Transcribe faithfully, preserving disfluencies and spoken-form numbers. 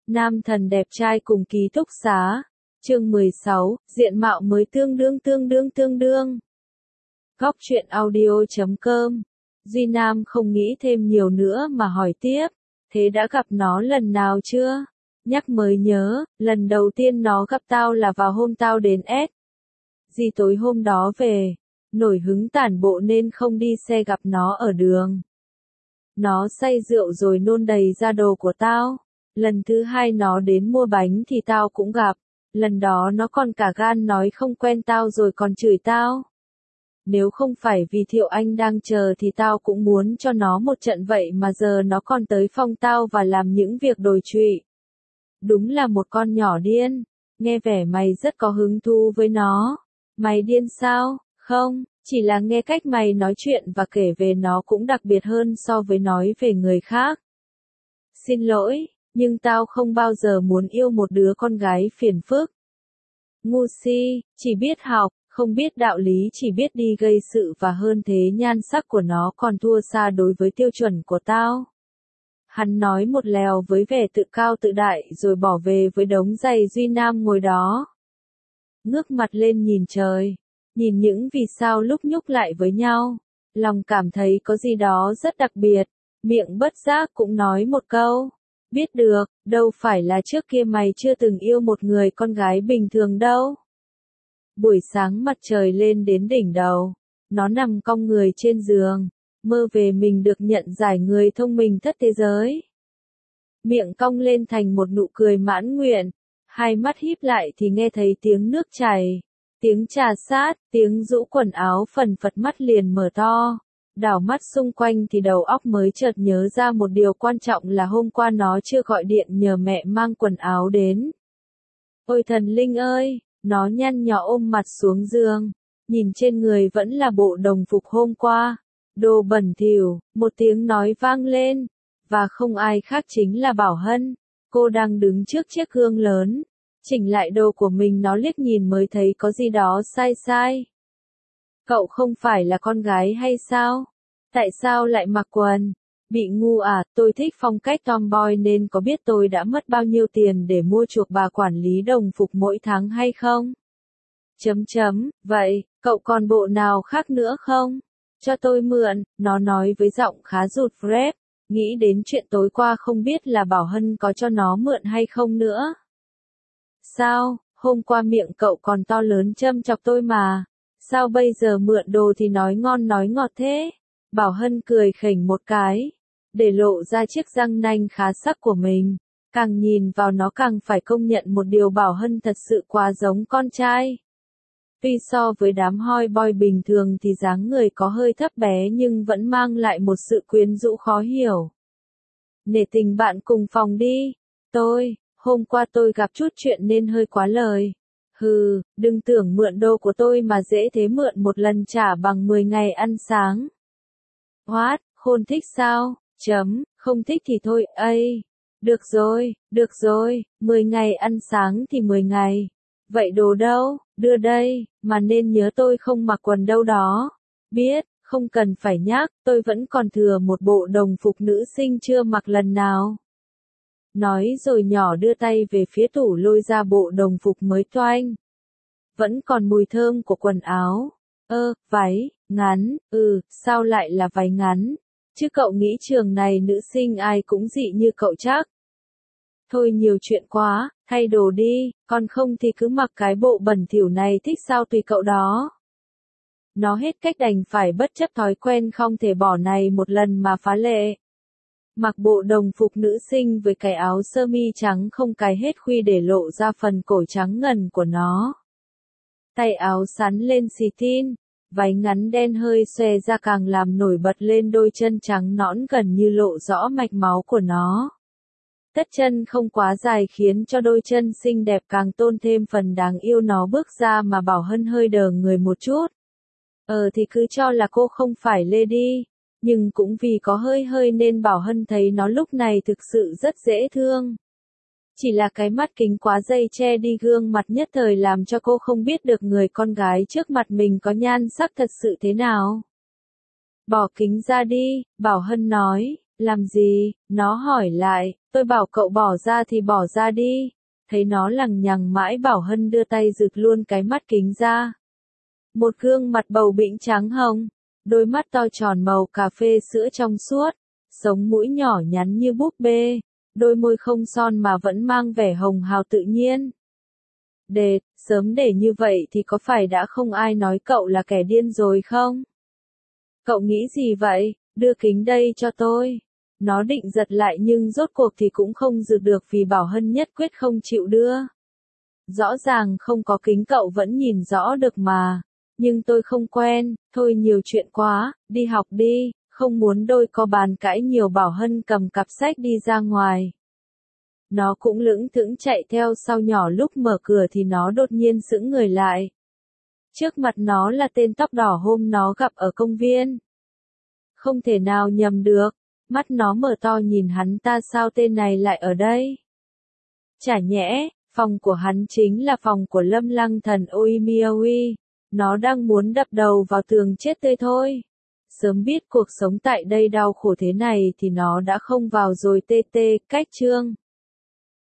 Nam thần đẹp trai cùng ký túc xá. Chương mười sáu, diện mạo mới tương đương tương đương tương đương. Góc truyện audio chấm com. Duy Nam không nghĩ thêm nhiều nữa mà hỏi tiếp, thế đã gặp nó lần nào chưa? Nhắc mới nhớ, lần đầu tiên nó gặp tao là vào hôm tao đến S. Gì tối hôm đó về, nổi hứng tản bộ nên không đi xe gặp nó ở đường. Nó say rượu rồi nôn đầy ra đồ của tao. Lần thứ hai nó đến mua bánh thì tao cũng gặp. Lần đó nó còn cả gan nói không quen tao rồi còn chửi tao. Nếu không phải vì Thiệu Anh đang chờ thì tao cũng muốn cho nó một trận vậy mà giờ nó còn tới phòng tao và làm những việc đồi trụy. Đúng là một con nhỏ điên. Nghe vẻ mày rất có hứng thú với nó. Mày điên sao? Không, chỉ là nghe cách mày nói chuyện và kể về nó cũng đặc biệt hơn so với nói về người khác. Xin lỗi, nhưng tao không bao giờ muốn yêu một đứa con gái phiền phức. Ngu si, chỉ biết học, không biết đạo lý, chỉ biết đi gây sự và hơn thế nhan sắc của nó còn thua xa đối với tiêu chuẩn của tao. Hắn nói một lèo với vẻ tự cao tự đại rồi bỏ về với đống giày. Duy Nam ngồi đó, ngước mặt lên nhìn trời, nhìn những vì sao lúc nhúc lại với nhau, lòng cảm thấy có gì đó rất đặc biệt, miệng bất giác cũng nói một câu, biết được, đâu phải là trước kia mày chưa từng yêu một người con gái bình thường đâu. Buổi sáng mặt trời lên đến đỉnh đầu, nó nằm cong người trên giường, mơ về mình được nhận giải người thông minh thất thế giới. Miệng cong lên thành một nụ cười mãn nguyện, hai mắt híp lại thì nghe thấy tiếng nước chảy, tiếng trà sát, tiếng rũ quần áo phần phật, mắt liền mở to. Đảo mắt xung quanh thì đầu óc mới chợt nhớ ra một điều quan trọng là hôm qua nó chưa gọi điện nhờ mẹ mang quần áo đến. Ôi thần linh ơi, nó nhăn nhó ôm mặt xuống giường, nhìn trên người vẫn là bộ đồng phục hôm qua. Đồ bẩn thỉu, một tiếng nói vang lên, và không ai khác chính là Bảo Hân. Cô đang đứng trước chiếc gương lớn, chỉnh lại đồ của mình. Nó liếc nhìn mới thấy có gì đó sai sai. Cậu không phải là con gái hay sao? Tại sao lại mặc quần? Bị ngu à? Tôi thích phong cách tomboy nên có biết tôi đã mất bao nhiêu tiền để mua chuộc bà quản lý đồng phục mỗi tháng hay không? Chấm chấm, vậy, cậu còn bộ nào khác nữa không? Cho tôi mượn, nó nói với giọng khá rụt rép, nghĩ đến chuyện tối qua không biết là Bảo Hân có cho nó mượn hay không nữa. Sao, hôm qua miệng cậu còn to lớn châm chọc tôi mà, sao bây giờ mượn đồ thì nói ngon nói ngọt thế? Bảo Hân cười khỉnh một cái, để lộ ra chiếc răng nanh khá sắc của mình. Càng nhìn vào nó càng phải công nhận một điều, Bảo Hân thật sự quá giống con trai. Tuy so với đám hoi boy bình thường thì dáng người có hơi thấp bé nhưng vẫn mang lại một sự quyến rũ khó hiểu. Nể tình bạn cùng phòng đi. Tôi, hôm qua tôi gặp chút chuyện nên hơi quá lời. Hừ, đừng tưởng mượn đồ của tôi mà dễ thế, mượn một lần trả bằng mười ngày ăn sáng. What, khôn thích sao? Chấm, không thích thì thôi, ây. Được rồi, được rồi, mười ngày ăn sáng thì mười ngày. Vậy đồ đâu? Đưa đây, mà nên nhớ tôi không mặc quần đâu đó. Biết, không cần phải nhắc, tôi vẫn còn thừa một bộ đồng phục nữ sinh chưa mặc lần nào. Nói rồi nhỏ đưa tay về phía tủ lôi ra bộ đồng phục mới toanh. Vẫn còn mùi thơm của quần áo. Ơ, váy, ngắn, ừ, sao lại là váy ngắn? Chứ cậu nghĩ trường này nữ sinh ai cũng dị như cậu chắc? Thôi nhiều chuyện quá, thay đồ đi, còn không thì cứ mặc cái bộ bẩn thỉu này, thích sao tùy cậu đó. Nó hết cách đành phải bất chấp thói quen không thể bỏ này một lần mà phá lệ. Mặc bộ đồng phục nữ sinh với cái áo sơ mi trắng không cài hết khuy để lộ ra phần cổ trắng ngần của nó. Tay áo sắn lên xì tin, váy ngắn đen hơi xòe ra càng làm nổi bật lên đôi chân trắng nõn gần như lộ rõ mạch máu của nó. Tất chân không quá dài khiến cho đôi chân xinh đẹp càng tôn thêm phần đáng yêu. Nó bước ra mà Bảo Hân hơi đờ người một chút. Ờ thì cứ cho là cô không phải lady, nhưng cũng vì có hơi hơi nên Bảo Hân thấy nó lúc này thực sự rất dễ thương. Chỉ là cái mắt kính quá dây che đi gương mặt nhất thời làm cho cô không biết được người con gái trước mặt mình có nhan sắc thật sự thế nào. Bỏ kính ra đi, Bảo Hân nói. Làm gì? Nó hỏi lại, Tôi bảo cậu bỏ ra thì bỏ ra đi. Thấy nó lằng nhằng mãi Bảo Hân đưa tay giựt luôn cái mắt kính ra. Một gương mặt bầu bĩnh trắng hồng, đôi mắt to tròn màu cà phê sữa trong suốt, sống mũi nhỏ nhắn như búp bê, đôi môi không son mà vẫn mang vẻ hồng hào tự nhiên. Đệt, sớm để như vậy thì có phải đã không ai nói cậu là kẻ điên rồi không? Cậu nghĩ gì vậy? Đưa kính đây cho tôi. Nó định giật lại nhưng rốt cuộc thì cũng không giựt được vì Bảo Hân nhất quyết không chịu đưa. Rõ ràng không có kính cậu vẫn nhìn rõ được mà. Nhưng tôi không quen, thôi nhiều chuyện quá, đi học đi, không muốn đôi co bàn cãi nhiều. Bảo Hân cầm cặp sách đi ra ngoài. Nó cũng lững thững chạy theo sau nhỏ, lúc mở cửa thì nó đột nhiên sững người lại. Trước mặt nó là tên tóc đỏ hôm nó gặp ở công viên. Không thể nào nhầm được, mắt nó mở to nhìn hắn ta, sao tên này lại ở đây? Chả nhẽ, phòng của hắn chính là phòng của Lâm Lăng Thần Oimiawi. Nó đang muốn đập đầu vào tường chết tươi thôi. Sớm biết cuộc sống tại đây đau khổ thế này thì nó đã không vào rồi. Tê tê, cách chương.